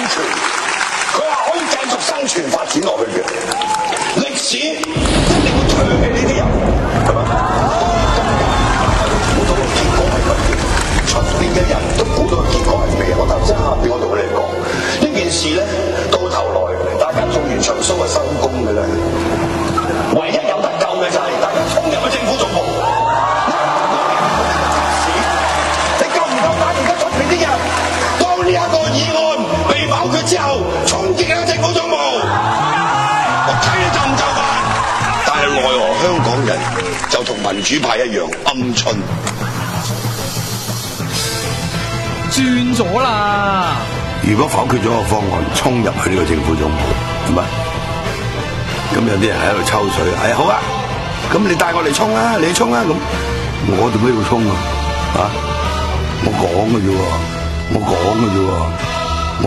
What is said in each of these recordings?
存，佢話可以繼續生存發展落去嘅。歷史一定會唾棄呢啲人，係嘛？估到個結果係咁嘅，出邊嘅人都估到個結果係咩？我頭先下邊我同你哋講呢件事咧，到頭來大家做完場 show 就收工嘅啦。唯一有得救嘅就係大家衝入去政府總部。你夠唔夠膽而家出邊啲人？當呢一個議案被否決之後，衝擊喺政府總部，我睇你就唔就範。但係奈何香港人就同民主派一樣鵪鶉。 轉咗啦！ 如果否決咗個方案，衝入去呢個政府總部，係咪？咁有啲人喺度抽水，好啊！咁你帶我嚟衝啊，你衝啊！咁我做咩要衝啊？啊！我講嘅啫喎，我講嘅啫喎，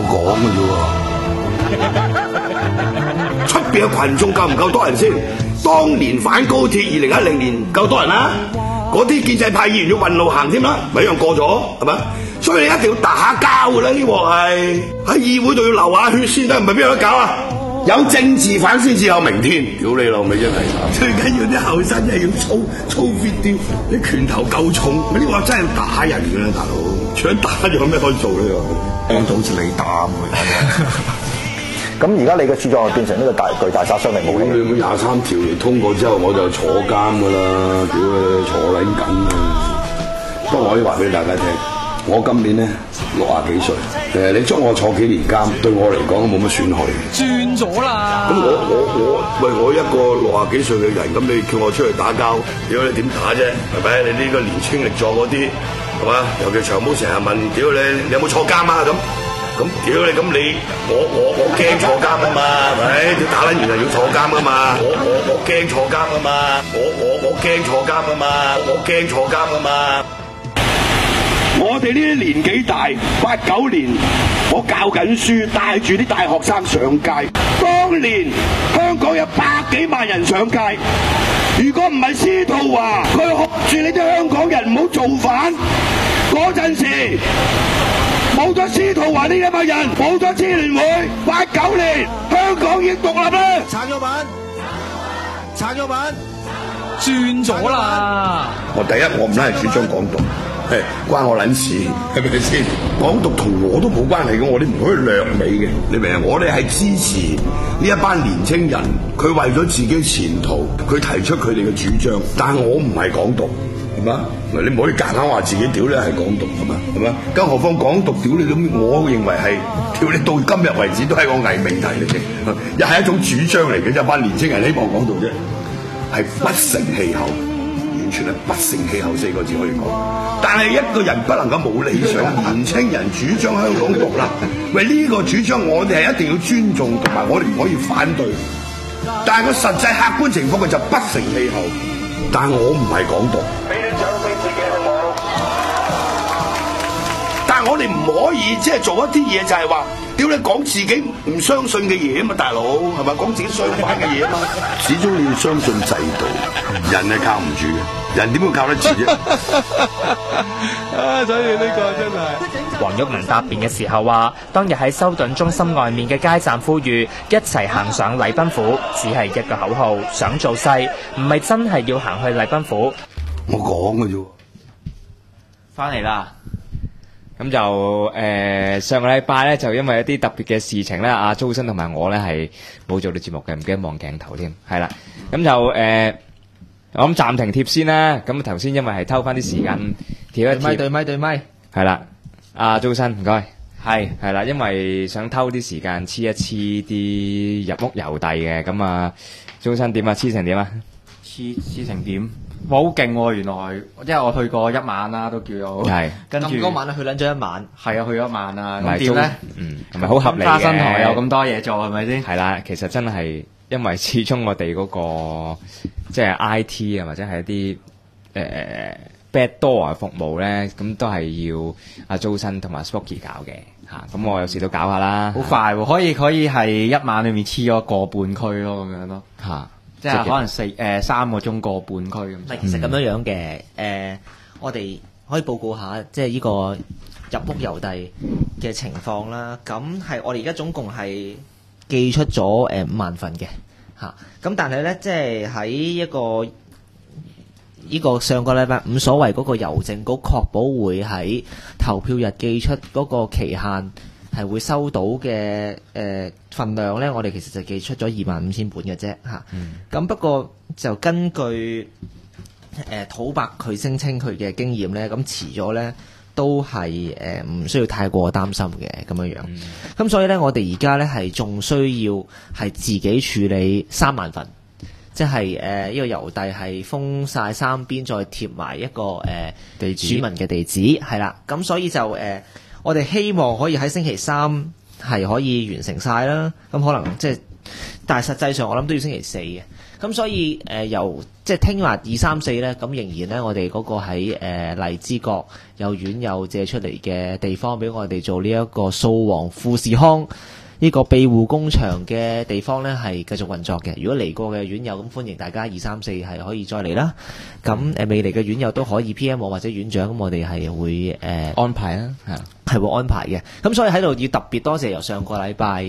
我講嘅啫喎。出邊嘅群眾夠唔夠多人先？當年反高鐵2010年夠多人啦，嗰啲建制派議員要運路行添啦，咪一樣過咗係咪？所以你一定要打交㗎啦！呢鑊係喺議會度要流下血先得，唔係邊有得搞啊？有政治犯先至有明天，屌你老味真係！最緊要啲後生真係要操 fit 啲，啲拳頭夠重，呢個真係要打人㗎啦，大佬！除咗打，仲有咩可以做呢？講到好似你打咁。 咁而家你嘅著作變成呢個巨大殺傷力武器。 你23條通過之後，我就坐監㗎啦，屌你坐撚緊啊！不過我可以話俾大家聽。我今年咧60幾歲，你捉我坐幾年監，對我嚟講都冇乜損害。 轉咗啦！ 咁我一個60幾歲嘅人，咁你叫我出去打交，屌你點打啫？係咪？你呢個年青力壯嗰啲，係嘛？尤其長毛成日問，屌你有冇坐監啊？咁屌你咁你我驚坐監啊嘛，係咪？你打撚完就要坐監啊嘛，我驚坐監啊嘛，我驚坐監啊嘛，我驚坐監啊嘛。我哋呢啲年紀大，89年我教緊書，帶住啲大學生上街。當年香港有100幾萬人上街，如果唔係司徒華，佢學住你啲香港人唔好造反，嗰陣時冇咗司徒華呢一班人，冇咗支聯會，89年香港已經獨立啦。 撐咗版， 轉咗啦！ 我第一我唔係主張港獨。關我撚事，係咪先？港獨同我都冇關係嘅，我哋唔可以掠美嘅，你明啊？我哋係支持呢一班年青人，佢為咗自己前途，佢提出佢哋嘅主張，但係我唔係港獨，係嘛？你唔可以夾硬話自己屌你係港獨，係嘛？係嘛？更何況港獨屌你咁，我認為係屌你到今日為止都係個偽命題嚟嘅，又係一種主張嚟嘅，一班年青人希望港獨啫，係不成氣候。完全係不成氣候4個字可以講，但係一個人不能夠冇理想。年青人主張香港獨立，喂呢個主張我哋係一定要尊重，同埋我哋唔可以反對。但係個實際客觀情況佢就不成氣候。但係我唔係港獨，俾你掌聲自己好唔好？但係我哋唔可以即係做一啲嘢，就係話屌你講自己唔相信嘅嘢啊嘛，大佬係咪講自己相反嘅嘢啊嘛？始終你要相信制度，人係靠唔住嘅，人點會靠得住啫？ 所以呢個真係。 黃毓民答辯嘅時候話，當日喺修頓中心外面嘅街站呼籲一齊行上禮賓府，只係一個口號，想做勢，唔係真係要行去禮賓府。 我講嘅啫。 翻嚟啦。咁就上個禮拜咧，就因為一啲特別嘅事情咧，阿周生同埋我咧係冇做到節目嘅，唔記得望鏡頭添，係啦。咁就我諗暫停貼先啦。咁頭先因為係偷翻啲時間貼一貼， 對咪， 係啦。阿周生唔該，係啦，因為想偷啲時間黐一黐啲入屋郵遞嘅，咁啊，周生點啊？黐成點啊？ 黐成點？哇，好勁喎！原來，因為我去過1晚啦，都叫做係跟住咁多晚去撚咗1晚， 係啊，去咗1晚啊。 咁點咧？ 係咪好合理嘅？ 花生台有咁多嘢做，係咪先？ 係啦，其實真係因為始終我哋嗰個即係 IT 啊，或者係一啲backdoor 服務咧，咁都係要阿周生同埋 Spooky 搞嘅嚇。咁我有時都搞下啦。 好快喎，可以係1晚裏面黐咗個半區咯，咁樣咯嚇。即係可能3個鐘個半區咁。 其實咁樣嘅，我哋可以報告下，即係呢個入屋郵遞嘅情況啦。咁係我哋而家總共係寄出咗5萬份嘅嚇。咁但係咧，即係喺呢個上個禮拜五所謂嗰個郵政局確保會喺投票日寄出嗰個期限係會收到嘅份量咧，我哋其實就寄出咗25,000本嘅啫嚇。咁不過就根據土伯佢聲稱佢嘅經驗咧，咁遲咗咧都係唔需要太過擔心嘅咁樣樣。咁所以咧，我哋而家咧係仲需要係自己處理3萬份。即係呢個郵遞係封晒3邊，再貼埋一個地址，主民嘅地址係啦。咁所以就我哋希望可以喺星期3係可以完成晒啦。咁可能即係，但係實際上我諗都要星期4嘅。咁所以由即係聽日2、3、4咧，咁仍然咧我哋嗰個喺荔枝角有院友借出嚟嘅地方，俾我哋做呢一個掃黃富士康呢個庇護工場嘅地方呢係繼續運作嘅。如果嚟過嘅院友，咁歡迎大家2、3、4係可以再嚟啦。咁未嚟嘅院友都可以 PM 我或者院長，咁我哋係會安排啦， 係會安排嘅。咁所以喺度要特別多謝由上個禮拜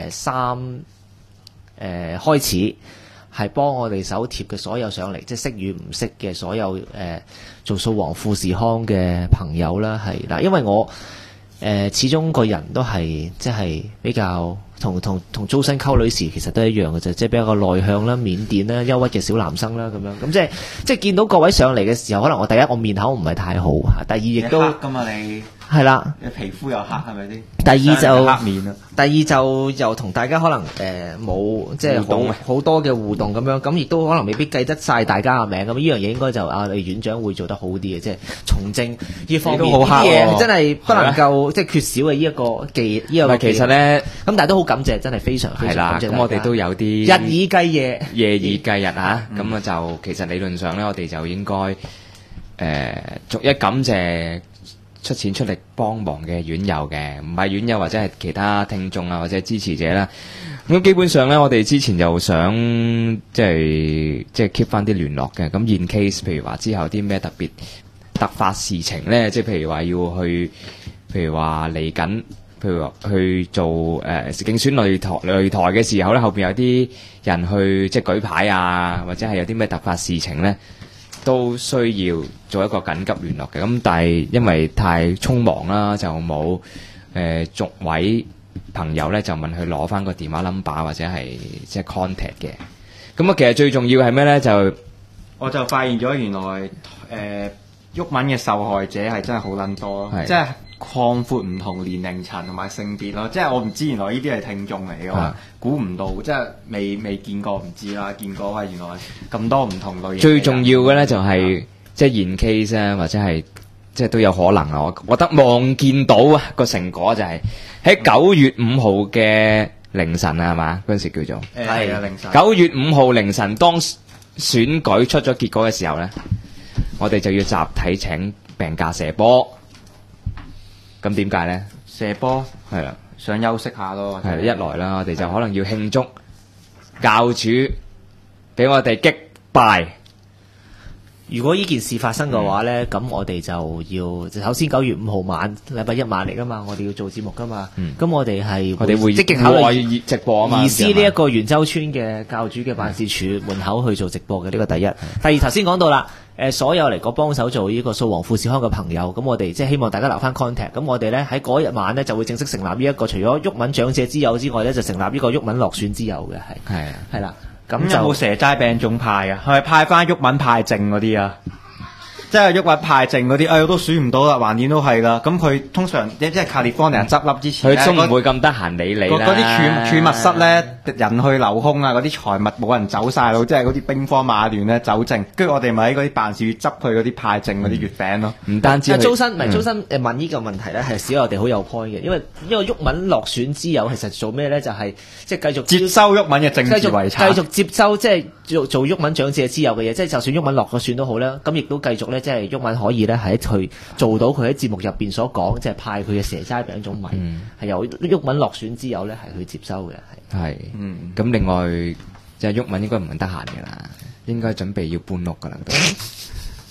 3開始係幫我哋手貼嘅所有上嚟，即係識與唔識嘅所有做掃黃富士康嘅朋友啦，係嗱，因為我始終個人都係即係比較同租新溝女時其實都一樣嘅啫，即係比較個內向啦、腼腆啦、憂鬱嘅小男生啦咁樣。咁即係見到各位上嚟嘅時候，可能我第一我面口唔係太好，第二亦都咁啊你係啦， 你皮膚又黑係咪先？ 第二就黑面啦。 第二就又同大家可能冇即係好多嘅互動咁樣，咁亦都可能未必記得晒大家嘅名咁。呢樣嘢應該就你院長會做得好啲嘅，即係從政呢方面啲嘢真係不能夠即係缺少嘅呢一個技呢個。 其實咧咁，但係都好感謝，真係非常非常感謝。 咁我哋都有啲日以繼夜， 夜以繼日嚇。咁啊就其實理論上咧，我哋就應該逐一感謝出錢出力幫忙嘅院友嘅，唔係院友或者係其他聽眾啊或者支持者啦。咁基本上咧，我哋之前就想即係 keep 翻啲聯絡嘅。咁 in case 譬如話之後啲咩特別突發事情咧，即係譬如話要去，譬如話嚟緊，譬如話去做競選擂台嘅時候咧，後邊有啲人去即係舉牌啊，或者係有啲咩突發事情咧，都需要做一個緊急聯絡嘅。咁但係因為太匆忙啦，就冇逐位朋友咧就問佢攞翻個電話 number 或者係即係 contact 嘅。咁啊，其實最重要係咩咧？就我就發現咗原來鬱文嘅受害者係真係好撚多，即係擴闊唔同年齡層同埋性別咯。即係我唔知原來呢啲係聽眾嚟嘅嘛，估唔到，即係未見過唔知啦，見過係原來咁多唔同類型。 最重要嘅咧就係即係現 case 啊，或者係即係都有可能啊。我覺得望見到啊個成果就係喺9月5號嘅凌晨啊，係嘛？嗰陣時叫做係啊，凌晨 9月5號凌晨，當選舉出咗結果嘅時候咧，我哋就要集體請病假射波。咁點解咧？ 射波係啦， 想休息下咯。 係一來啦，我哋就可能要慶祝教主俾我哋擊敗。 如果呢件事發生嘅話呢，咁我哋就要首先9月5號晚，禮拜一晚嚟噶嘛，我哋要做節目噶嘛。咁我哋係我哋會積極考慮直播啊嘛。 移師呢一個元州村嘅教主嘅辦事處門口去做直播嘅，呢個第一。第二，頭先講到啦，所有嚟個幫手做呢個掃黃富士康嘅朋友，咁我哋即係希望大家留翻 contact。咁我哋呢喺嗰日晚呢就會正式成立呢一個，除咗鬱文長者之友之外呢，就成立呢個鬱文落選之友嘅，係啦。 咁有冇蛇齋餅種派啊？係咪派翻鬱文派證嗰啲啊？即係鬱文派證嗰啲，我都選唔到啦，橫掂都係啦。咁佢通常即係 California 執笠之前， 佢都唔會咁得閒理你啦。 嗰啲儲物室咧，人去樓空啊，嗰啲財物冇人走晒咯，即係嗰啲兵荒馬亂咧走剩。跟住我哋咪喺嗰啲辦事處執佢嗰啲派證嗰啲月餅咯。 唔單止租新問呢個問題咧，係使我哋好有 point 嘅，因為鬱文落選之友其實做咩咧？就係即係繼續接收鬱文嘅政治遺產， 繼續接收即係做鬱文長者之友嘅嘢。即係就算鬱文落咗選都好啦，咁亦都繼續咧。即係鬱文可以咧，係去做到佢喺節目入邊所講，即係派佢嘅蛇齋餅種米，係由鬱文落選之友咧，係去接收嘅， 係。咁另外即係鬱文應該唔係得閒嘅啦，應該準備要搬屋噶啦。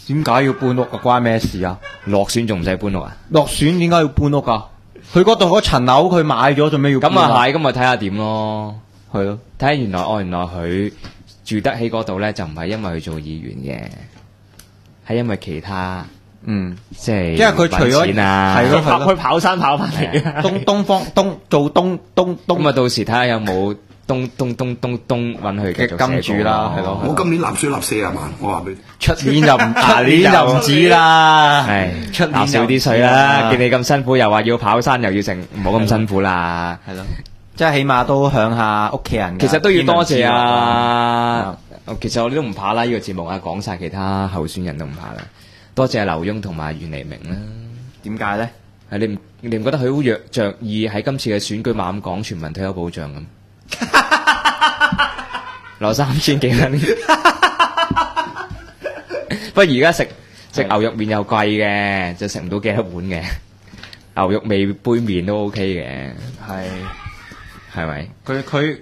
點解要搬屋啊？關咩事啊？ 落選仲唔使搬屋啊？ 落選點解要搬屋啊？佢嗰度嗰層樓佢買咗，做咩要搬咁啊係，咁咪睇下點咯。 係咯， 睇下原來佢住得起嗰度咧，就唔係因為佢做議員嘅，係因為其他即係因為佢除咗錢啊， 係咯佢跑山跑翻嚟嘅。 東咁啊，到時睇下有冇東揾佢嘅金主啦，係咯。 我今年納稅納40萬，我話俾你。 出年就唔止啦， 係出年少啲稅啦。見你咁辛苦，又話要跑山，又要剩，唔好咁辛苦啦。 係咯，即係起碼都響下屋企人。 其實都要多謝啊！其實我哋都唔怕啦，呢個節目啊，講晒其他候選人都唔怕啦。多謝劉墉同埋袁彌明啦。 點解咧？ 係你唔覺得佢好着意喺今次嘅選舉猛咁講全民退休保障咁？攞3000幾蚊，不過而家食牛肉麵又貴嘅，就食唔到幾多碗嘅。牛肉味杯麵都 OK 嘅，係咪？ 佢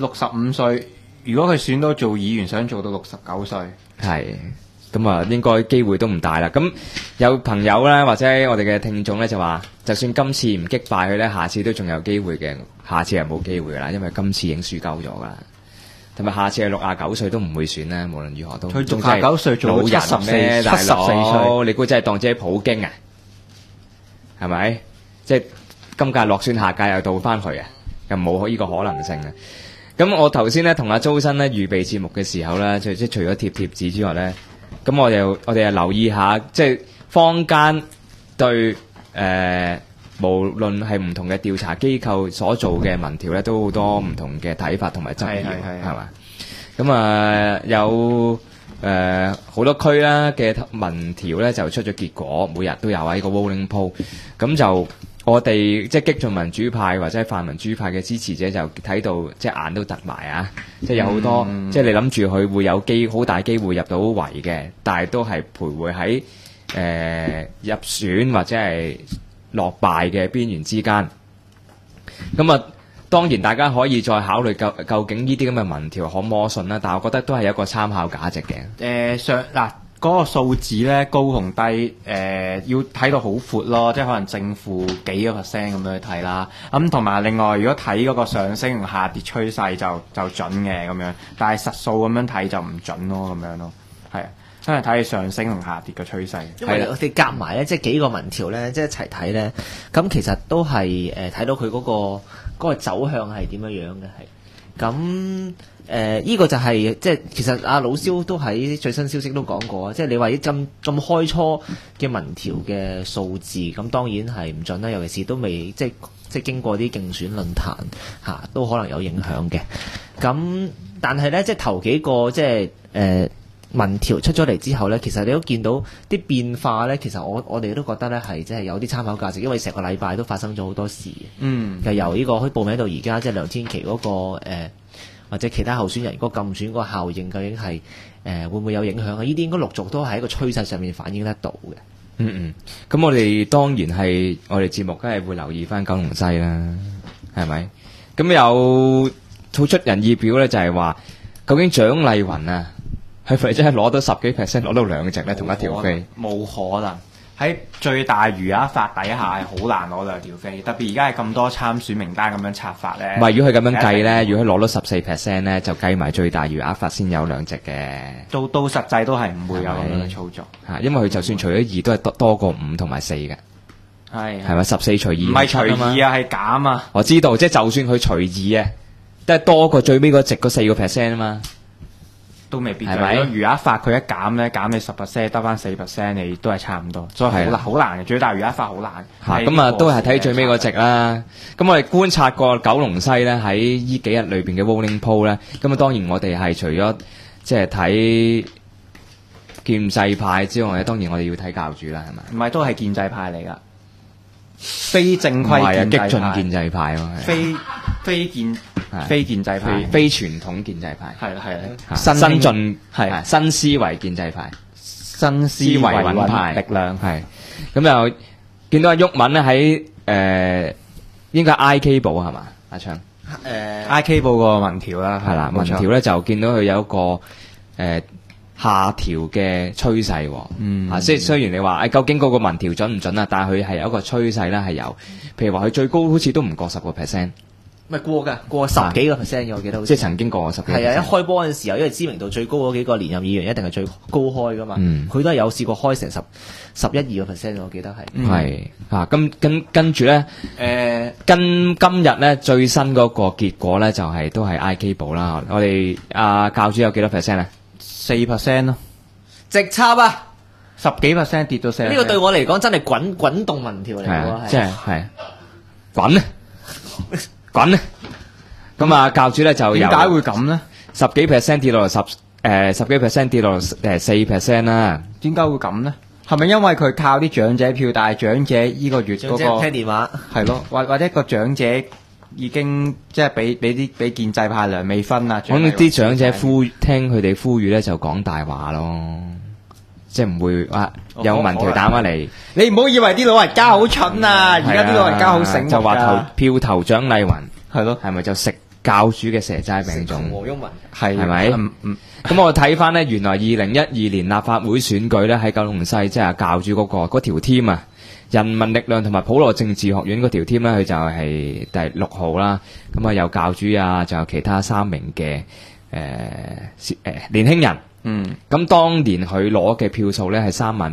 65歲，如果佢選到做議員，想做到69歲， 係咁啊，應該機會都唔大啦。咁有朋友咧，或者我哋嘅聽眾咧就話，就算今次唔擊敗佢咧，下次都仲有機會嘅。下次係冇機會噶啦，因為今次已經輸鳩咗噶啦。同埋下次係69歲都唔會選啦，無論如何都。 佢69歲做到74歲， 你估真係當自己普京啊？係咪？即係今屆落選，下屆又倒翻去啊？又冇呢個可能性啊！咁我頭先咧同阿周生咧預備節目嘅時候咧，即係除咗貼紙之外咧，咁我哋又留意下，即係坊間對無論係唔同嘅調查機構所做嘅民調咧，都好多唔同嘅睇法同埋質疑，係嘛？咁啊有好多區啦嘅民調咧就出咗結果，每日都有喺個 rolling poll。咁就我哋即係激進民主派或者泛民主派嘅支持者就睇到即係眼都突埋啊！即係有好多即係你諗住佢會有好大機會入到圍嘅，但係都係徘徊喺入選或者係落敗嘅邊緣之間。咁啊，當然大家可以再考慮究竟呢啲咁嘅民調可唔可信啦，但係我覺得都係有一個參考價值嘅。 嗰個數字咧高同低，要睇到好闊咯，即係可能正負幾個 percent 咁樣去睇啦。咁同埋另外，如果睇嗰個上升同下跌趨勢就準嘅咁樣，但係實數咁樣睇就唔準咯，咁樣咯，係啊，真係睇上升同下跌嘅趨勢。 因為我哋夾埋咧，即係幾個民調咧，即係一齊睇咧，咁其實都係睇到佢嗰個走向係點樣樣嘅，係咁。呢個就係即係其實阿老蕭都喺最新消息都講過啊，即係你話咁開初嘅民調嘅數字，咁當然係唔準啦，尤其是都未即係經過啲競選論壇嚇，都可能有影響嘅。咁但係咧，即係頭幾個即係民調出咗嚟之後咧，其實你都見到啲變化咧，其實我哋都覺得咧係即係有啲參考價值，因為成個禮拜都發生咗好多事。就由呢個開報名到而家，即係梁天琦嗰個或者其他候選人嗰個禁選嗰個效應究竟係會唔會有影響啊？呢啲應該陸續都係喺個趨勢上面反映得到嘅。 咁我哋當然係我哋節目梗係會留意翻九龍西啦，係咪？咁有好出人意表咧，就係話究竟蔣麗芸啊，係咪真係攞到10幾%，攞到2席咧同一條飛？ 冇可能。喺最大餘額法底下係好難攞2條飛，特別而家係咁多參選名單咁樣拆法咧。 唔係，如果佢咁樣計咧，如果佢攞到14%咧，就計埋最大餘額法先有2席嘅。 到實際都係唔會有咁樣嘅操作。 因為佢就算除咗2都係多過5同埋4嘅。係咪14除2？ 唔係除2啊，係減啊。 我知道，即係就算佢除2啊，都係多過最尾嗰席嗰4%啊嘛。 都未必，係咪？如果餘額法佢一減咧，減你10%，得翻4%，你都係差唔多，所以好難嘅。最大餘額法好難。 咁啊，都係睇最尾嗰席啦。咁我哋觀察過九龍西咧，喺呢幾日裏邊嘅 rolling poll 咧，咁啊當然我哋係除咗即係睇建制派之外咧，當然我哋要睇教主啦，係咪？ 唔係，都係建制派嚟㗎，非正規建制派， 激進建制派喎， 非建制派， 非傳統建制派， 係新進係新思維建制派， 新思維穩派力量係。咁又見到阿毓民咧喺應該 IK 部係嘛？阿昌 IK 部個民調啦， 係啦，民調咧就見到佢有一個下調嘅趨勢喎。即係雖然你話究竟嗰個民調準唔準啊，但係佢係有一個趨勢咧係有，譬如話佢最高好似都唔過10%。 唔係過㗎，過10幾個 percent 嘅，我記得好似。 即係曾經過10幾。 係啊，一開波嗰陣時候，因為知名度最高嗰幾個連任議員一定係最高開㗎嘛。佢都係有試過開成11、2個 percent，我記得係。係啊，跟住咧，今日咧最新嗰個結果咧就係都係 IK 部啦。我哋教主有幾多 percent 啊 ？4% 咯， 直插啊 ！10幾 percent 跌到4%。 呢個對我嚟講真係滾動民調嚟㗎， 即係滾啊！滾咧，咁啊教主咧就點解會咁咧 ？10幾 percent 跌落嚟10幾 percent 跌落4% 啦。 點解會咁咧？係咪因為佢靠啲長者票，但係長者呢個月嗰個聽電話係咯，或者個長者已經即係俾建制派梁美芬啊， 咁啲長者聽佢哋呼籲咧就講大話咯。即係唔會有民調打翻嚟， 你唔好以為啲老人家好蠢啊！而家啲老人家好醒目， 就話投蔣麗芸係咯， 係咪就食教主嘅蛇齋餅粽？ 黃毓民係咪？咁我睇翻呢，原來2012年立法會選舉咧喺九龍西，即係教主嗰條 team 啊，人民力量同埋普羅政治學院嗰條 team 咧，佢就係第6號啦。咁啊有教主啊，仲有其他3名嘅年輕人。咁當年佢攞嘅票數咧係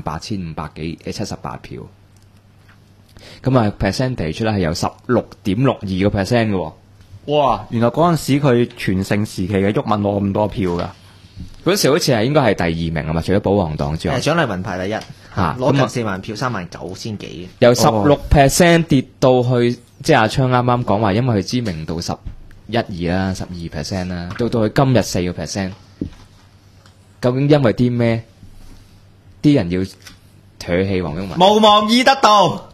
38,578票，咁啊 percentage 咧係有16.62%嘅。 哇！原來嗰陣時佢全盛時期嘅毓民攞咁多票㗎。 嗰時好似係應該係第2名啊嘛，除咗保皇黨之外。 蔣麗芸排第1，攞近4萬票，39,000幾。 由16% 跌到去，即係阿昌啱啱講話，因為佢知名度11、2啦，12% 啦，到佢今日4%。究竟因為啲咩？啲人要唾棄黃毓民？ 無望意得到，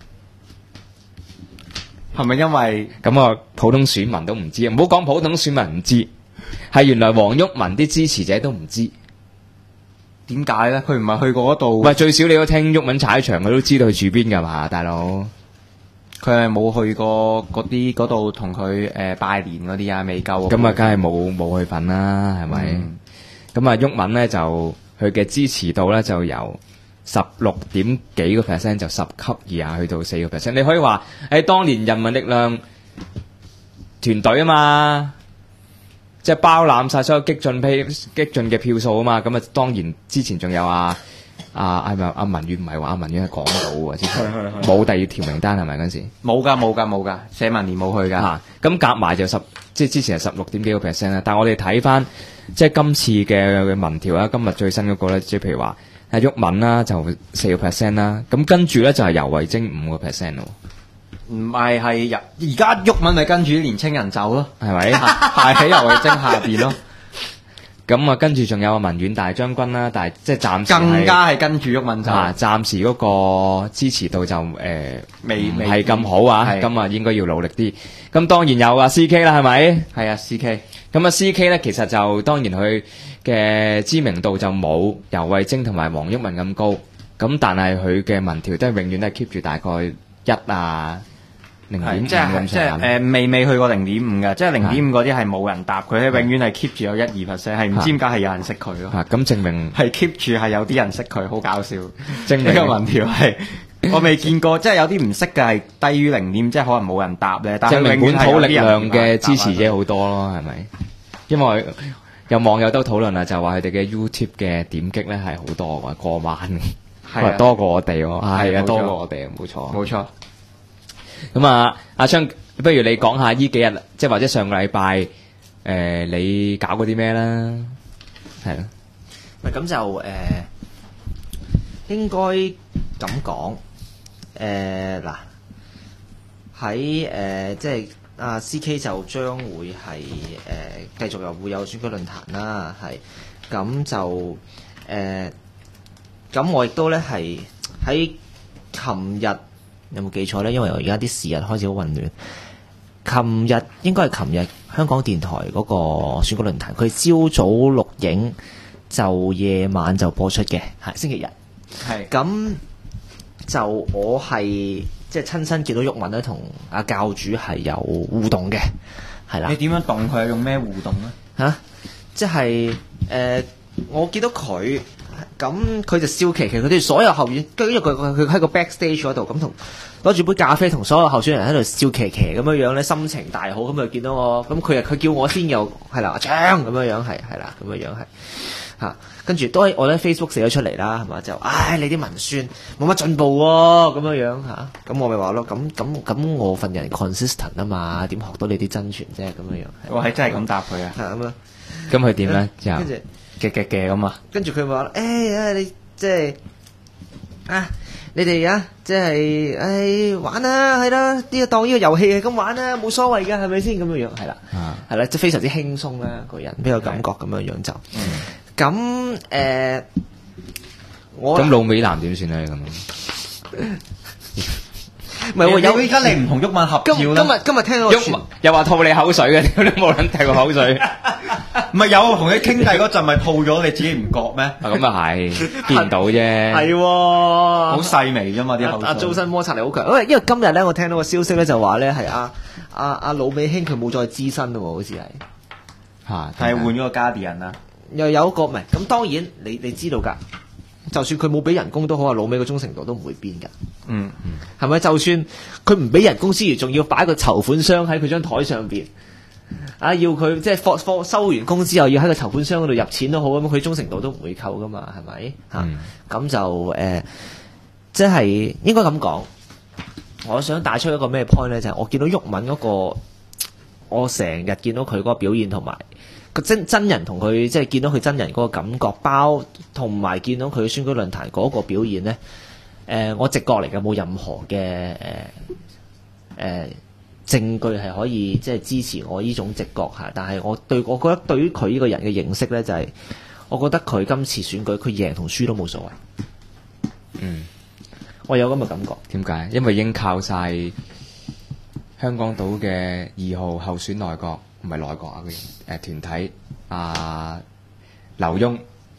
係咪因為咁啊？普通選民都唔知，唔好講普通選民唔知，係原來黃毓民啲支持者都唔知。 點解咧？佢唔係去過嗰度？ 喂，最少你都聽毓民踩場，佢都知道佢住邊㗎嘛，大佬。 佢係冇去過嗰度同佢拜年嗰啲啊，未夠。 咁啊，梗係冇去份啦，係咪？咁啊，毓民咧就佢嘅支持度咧就由16點幾個 percent 就10級以下去到4個 percent。你可以話當年人民力量團隊啊嘛，即係包攬晒所有激進嘅票數啊嘛。咁啊，當然之前仲有係咪阿文遠？唔係話阿文遠係港島喎，之前冇第二條名單係咪嗰陣時？ 冇㗎，社民連冇去㗎。 咁夾埋就即係之前係16點幾個 percent 啦。但係我哋睇翻即係今次嘅民調啦，今日最新嗰個咧，即係譬如話係毓民啦，就4個 percent 啦。咁跟住咧就係游蕙禎5個 percent 咯。 唔係而家毓民咪跟住啲年青人走咯， 係咪？ 排喺游蕙禎下邊咯。 咁啊，跟住仲有文遠大將軍啦，但係即係暫時更加係跟住毓民走。 暫時嗰個支持度就未係咁好啊。咁啊，應該要努力啲。咁當然有CK 啦，係咪？係啊，CK。咁CK 咧，其實就當然佢嘅知名度就冇游蕙禎同埋黃毓民咁高。咁但係佢嘅民調都係永遠都係 keep 住大概0.5 即係未去過0.5嘅，即係0.5嗰啲係冇人答佢，永遠係 keep 住有1-2%，係唔知點解係有人識佢咯。 咁證明係 keep 住係有啲人識佢，好搞笑。證明呢個民調係我未見過，即係有啲唔識嘅係低於0.5，即係可能冇人答咧。但係證明本土力量嘅支持者好多咯，係咪？因為有網友都討論啦，就話佢哋嘅 YouTube 嘅點擊咧係好多喎，過萬，係多過我哋喎，係啊，多過我哋，冇錯， 冇錯。 咁啊，阿昌，不如你講下呢幾日，即係或者上個禮拜，你搞過啲咩啦？係咯。 咁就應該咁講，嗱喺即係阿 CK 就將會係繼續又會有選舉論壇啦，係咁就咁我亦都咧係喺琴日。有冇記錯咧？因為我而家啲時日開始好混亂。琴日應該係琴日香港電台嗰個選舉論壇，佢朝早錄影，就夜晚就播出嘅，係星期日。係咁就我係即係親身見到毓民咧，同阿教主係有互動嘅，係啦。 你點樣動佢？用咩互動咧？ 即係我見到佢。咁佢就笑騎騎，佢哋所有後院，跟住因為佢喺個 backstage 嗰度，咁同攞住杯咖啡，同所有候選人喺度笑騎騎咁樣樣咧，心情大好，咁就見到我，咁佢叫我先又係啦，阿張咁樣樣係啦，咁樣樣係嚇，跟住都係我喺 Facebook 寫咗出嚟啦，係嘛就，你啲文宣冇乜進步喎，咁樣樣嚇，咁我咪話咯，咁我份人 consistent 啊嘛，點學到你啲真傳啫，咁樣樣， 我係真係咁答佢啊， 咁啊， 咁佢點咧？ 跟住。 嘅咁啊， 跟住佢話你即係你哋即係玩啦，係啦，呢個當呢個遊戲係咁玩啦，冇所謂㗎，係咪先咁樣樣？係啦，係啦，即係非常之輕鬆啦，個人俾我感覺咁樣樣就，咁我咁老美男點算咧咁？ 唔係喎，有依家你唔同毓民合照啦。 今日聽到又話吐你口水嘅，你冇撚吐個口水。 唔係有同你傾偈嗰陣，咪吐咗你自己唔覺咩？ 咁啊係，見到啫。 係喎， 好細微啫嘛啲口水。 阿周身摩擦力好強，因為今日咧我聽到個消息咧就話咧係阿老美興佢冇再資薪咯喎，好似係係換咗個 Guardian 啦。 又有一個唔係咁，當然你知道㗎。就算佢冇俾人工都好啊，老美個忠誠度都唔會變㗎。係咪？就算佢唔俾人工之餘，仲要擺個籌款箱喺佢張台上邊，要佢即係收完工之後要喺個籌款箱嗰度入錢都好，咁佢忠誠度都唔會扣㗎嘛，係咪？咁就即係應該咁講。我想帶出一個咩 point 咧，就係我見到毓民嗰個，我成日見到佢嗰個表現同埋。個真人同佢即係見到佢真人嗰個感覺同埋見到佢選舉論壇嗰個表現呢，我直覺嚟嘅冇任何嘅證據係可以即係支持我呢種直覺嚇。但係我覺得對於佢呢個人嘅認識呢，就係我覺得佢今次選舉佢贏同輸都冇所謂。我有咁嘅感覺。點解？因為已經靠晒香港島嘅2號候選內閣。唔係內閣啊，團體劉墉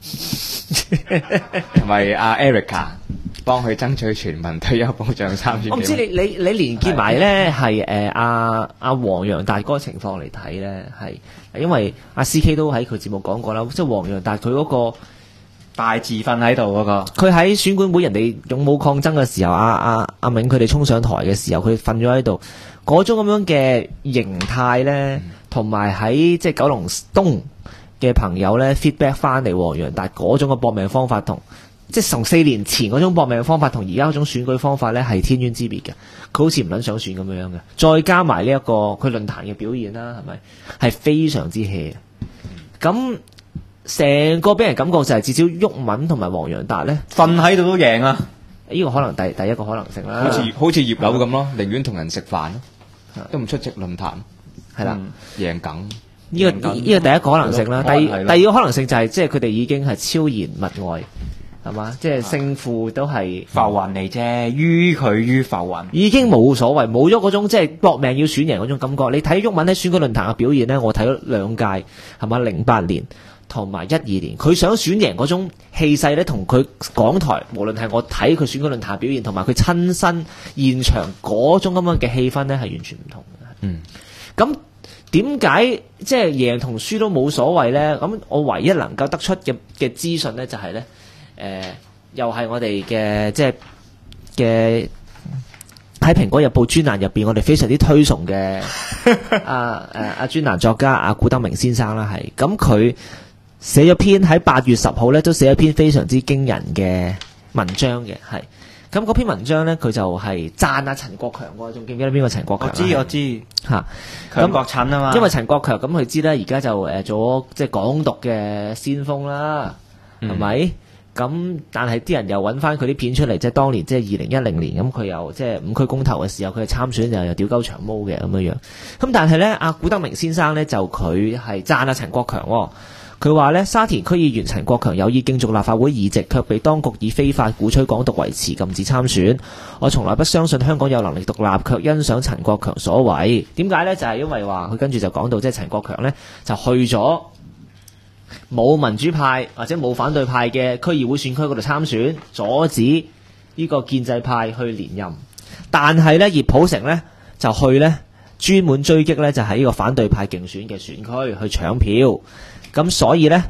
同埋Erica 幫佢爭取全民退休保障3千幾萬。我唔知你連結埋咧係阿黃洋達嗰個情況嚟睇咧，係因為阿 CK 都喺佢節目講過啦，即係黃洋達佢嗰個大字瞓喺度嗰個，佢喺選管會人哋勇武抗爭嘅時候，阿銘佢哋衝上台嘅時候，佢瞓咗喺度，嗰種咁樣嘅形態咧。同埋喺即係九龍東嘅朋友咧 feedback 翻嚟黃洋達嗰種嘅搏命方法同即係從4年前嗰種搏命方法同而家嗰種選舉方法咧係天淵之別嘅。佢好似唔撚想選咁樣嘅，再加埋呢一個佢論壇嘅表現啦，係咪係非常之 hea？咁成個俾人感覺就係至少毓民同埋黃洋達咧瞓喺度都贏啊！呢個可能第一個可能性啦，好似葉劉咁咯，寧願同人食飯咯，都唔出席論壇。係啦，贏梗呢個第一個可能性啦。第二個可能性就係即係佢哋已經係超然物外，係嘛？即係勝負都係浮雲嚟啫，於佢於浮雲，已經冇所謂，冇咗嗰種即係搏命要選贏嗰種感覺。你睇毓民喺選舉論壇嘅表現咧，我睇咗2屆，係嘛？08年同埋12年，佢想選贏嗰種氣勢咧，同佢港台無論係我睇佢選舉論壇表現，同埋佢親身現場嗰種咁樣嘅氣氛咧，係完全唔同嘅。咁點解即係贏同輸都冇所謂呢？咁我唯一能夠得出嘅資訊呢，就係呢，又係我哋嘅即係嘅喺蘋果日報專欄入邊，我哋非常之推崇嘅阿專欄作家阿古德明先生啦，係咁佢寫咗篇喺8月10號呢，都寫咗篇非常之驚人嘅文章嘅，係。咁嗰篇文章咧，佢就係讚阿陳國強喎，仲記唔記得邊個陳國強？我知嚇，強國陳啊嘛。因為陳國強咁佢知咧，而家就做即係港獨嘅先鋒啦，係咪？咁但係啲人又揾翻佢啲片出嚟，即係當年即係2010年咁，佢又即係5區公投嘅時候，佢係參選又屌鳩長毛嘅咁樣。咁但係咧，阿古德明先生咧就佢係讚阿陳國強喎。佢話咧，沙田區議員陳國強有意競逐立法會議席，卻被當局以非法鼓吹港獨為詞禁止參選。我從來不相信香港有能力獨立，卻欣賞陳國強所為。點解呢？就係因為話佢跟住就講到，即係陳國強呢，就去咗冇民主派或者冇反對派嘅區議會選區嗰度參選，阻止呢個建制派去連任。但係呢，葉普成呢，就去呢專門追擊呢，就係呢個反對派競選嘅選區去搶票。咁所以呢，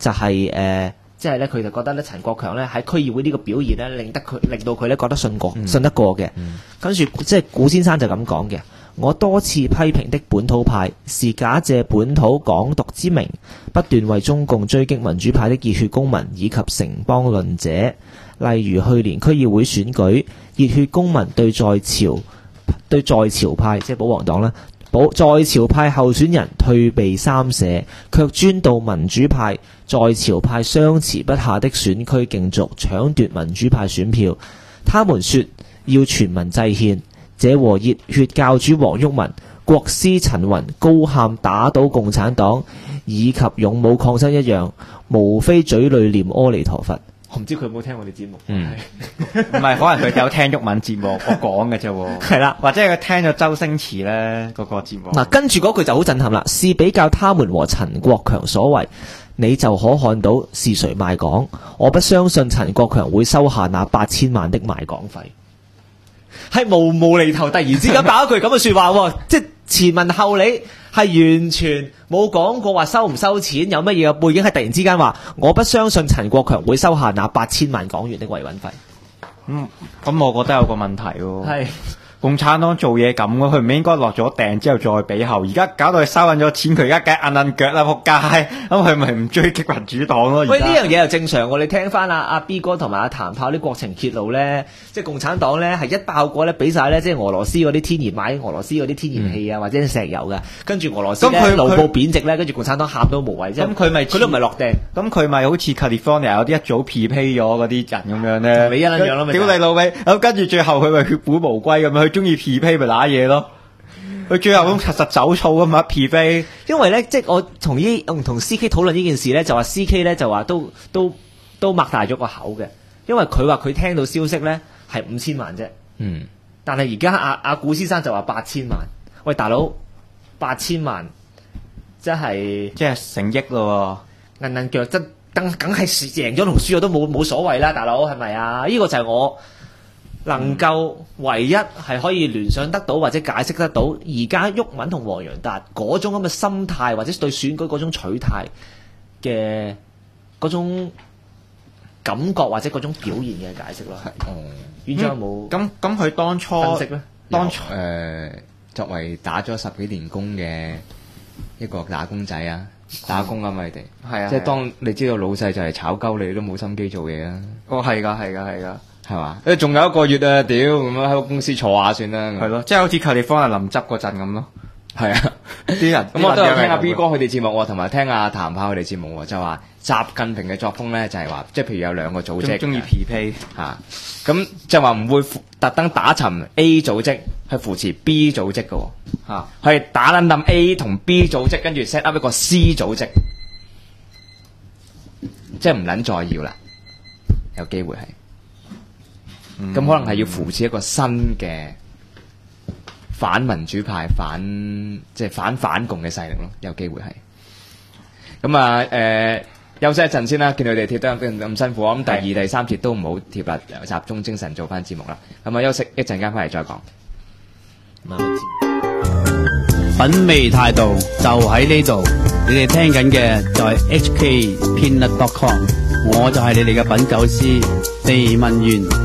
就係即係咧佢就覺得咧陳國強咧喺區議會呢個表現咧令到佢咧覺得信得過嘅。跟住即係古先生就咁講嘅。我多次批評的本土派是假借本土港獨之名，不斷為中共追擊民主派的熱血公民以及城邦論者。例如去年區議會選舉，熱血公民對在朝派即係保皇黨啦，在朝派候選人退避三舍，卻專到民主派在朝派相持不下的選區競逐，搶奪民主派選票。他們說要全民制憲，這和熱血教主黃毓民、國師陳雲高喊打倒共產黨以及勇武抗爭一樣，無非嘴裏念阿彌陀佛。我唔知佢有冇聽我哋節目， 唔係可能佢有聽毓民節目，我講嘅啫喎。 係啦， 或者佢聽咗周星馳咧嗰個節目。 嗱，跟住嗰句就好震撼啦，是比較他們和陳國強所為，你就可看到是誰賣港。我不相信陳國強會收下那8000萬的賣港費。係無厘頭，突然之間爆一句咁嘅説話喎，即係前文後理係完全冇講過話收唔收錢，有乜嘢嘅背景係突然之間話，我不相信陳國強會收下那8000萬港元的維穩費。 咁我覺得有個問題喎。 係。 共產黨做嘢咁嘅，佢唔應該落咗訂之後再俾後，而家搞到佢收緊咗錢，佢而家梗係硬腳啦，仆街！咁佢咪唔追擊民主黨咯？ 喂，呢樣嘢又正常喎。你聽翻阿 B 哥同埋阿譚炮啲國情揭露咧，即係共產黨咧係一爆過咧俾晒咧，即係俄羅斯嗰啲天然買俄羅斯嗰啲天然氣啊，或者石油嘅，跟住俄羅斯咧盧布貶值咧，跟住共產黨喊都無謂啫。咁佢都唔係落訂， 咁佢咪好似 California 有啲一早 P 咗嗰啲人咁樣咧， 同你一樣咯， 屌你老味！咁跟住最後佢咪血本無歸咁樣，佢中意 P 咪揦嘢咯。佢最後咁實走醋噶嘛 P 飛， 因為咧即係我同 CK 討論呢件事咧，就話 CK 咧就話都擘大咗個口嘅，因為佢話佢聽到消息咧係5000萬啫，但係而家阿古先生就話8000萬，喂大佬8000萬即係成億咯， 硬腳真梗係贏咗同輸咗都冇所謂啦，大佬係咪啊？呢個就係我能夠唯一係可以聯想得到或者解釋得到而家毓民同黃洋達嗰種咁嘅心態或者對選舉嗰種取態嘅嗰種感覺或者嗰種表現嘅解釋咯。院長有冇？ 咁佢當初分析咧？ 當初作為打咗10幾年工嘅一個打工仔啊，打工啊嘛，你哋係啊， 即係當你知道老細就係炒鳩你，都冇心機做嘢啊。 哦，係㗎。 係嘛？仲有1個月啊！屌咁樣喺個公司坐下算啦。 係咯，即係好似California臨執嗰陣咁咯。 係啊， 啲人咁我都有聽阿 B 哥佢哋節目，同埋聽阿譚炮佢哋節目，就話習近平嘅作風咧就係話，即係譬如有2個組織， 中意 P 嚇，咁就話唔會特登打沉 A 組織去扶持 B 組織嘅嚇，係打撚冧 A 同 B 組織，跟住 set up 一個 C 組織，即係唔撚再要啦，有機會係。咁可能係要扶持一個新嘅反民主派、即係反共嘅勢力咯，有機會係。咁啊休息一陣先啦，見佢哋貼得咁辛苦，我諗第2、第3節都唔好貼啦，集中精神做翻節目啦。咁啊休息一陣間翻嚟再講。 品味態度就喺呢度，你哋聽緊嘅就係 HKpeanut.com， 我就係你哋嘅品酒師地文源。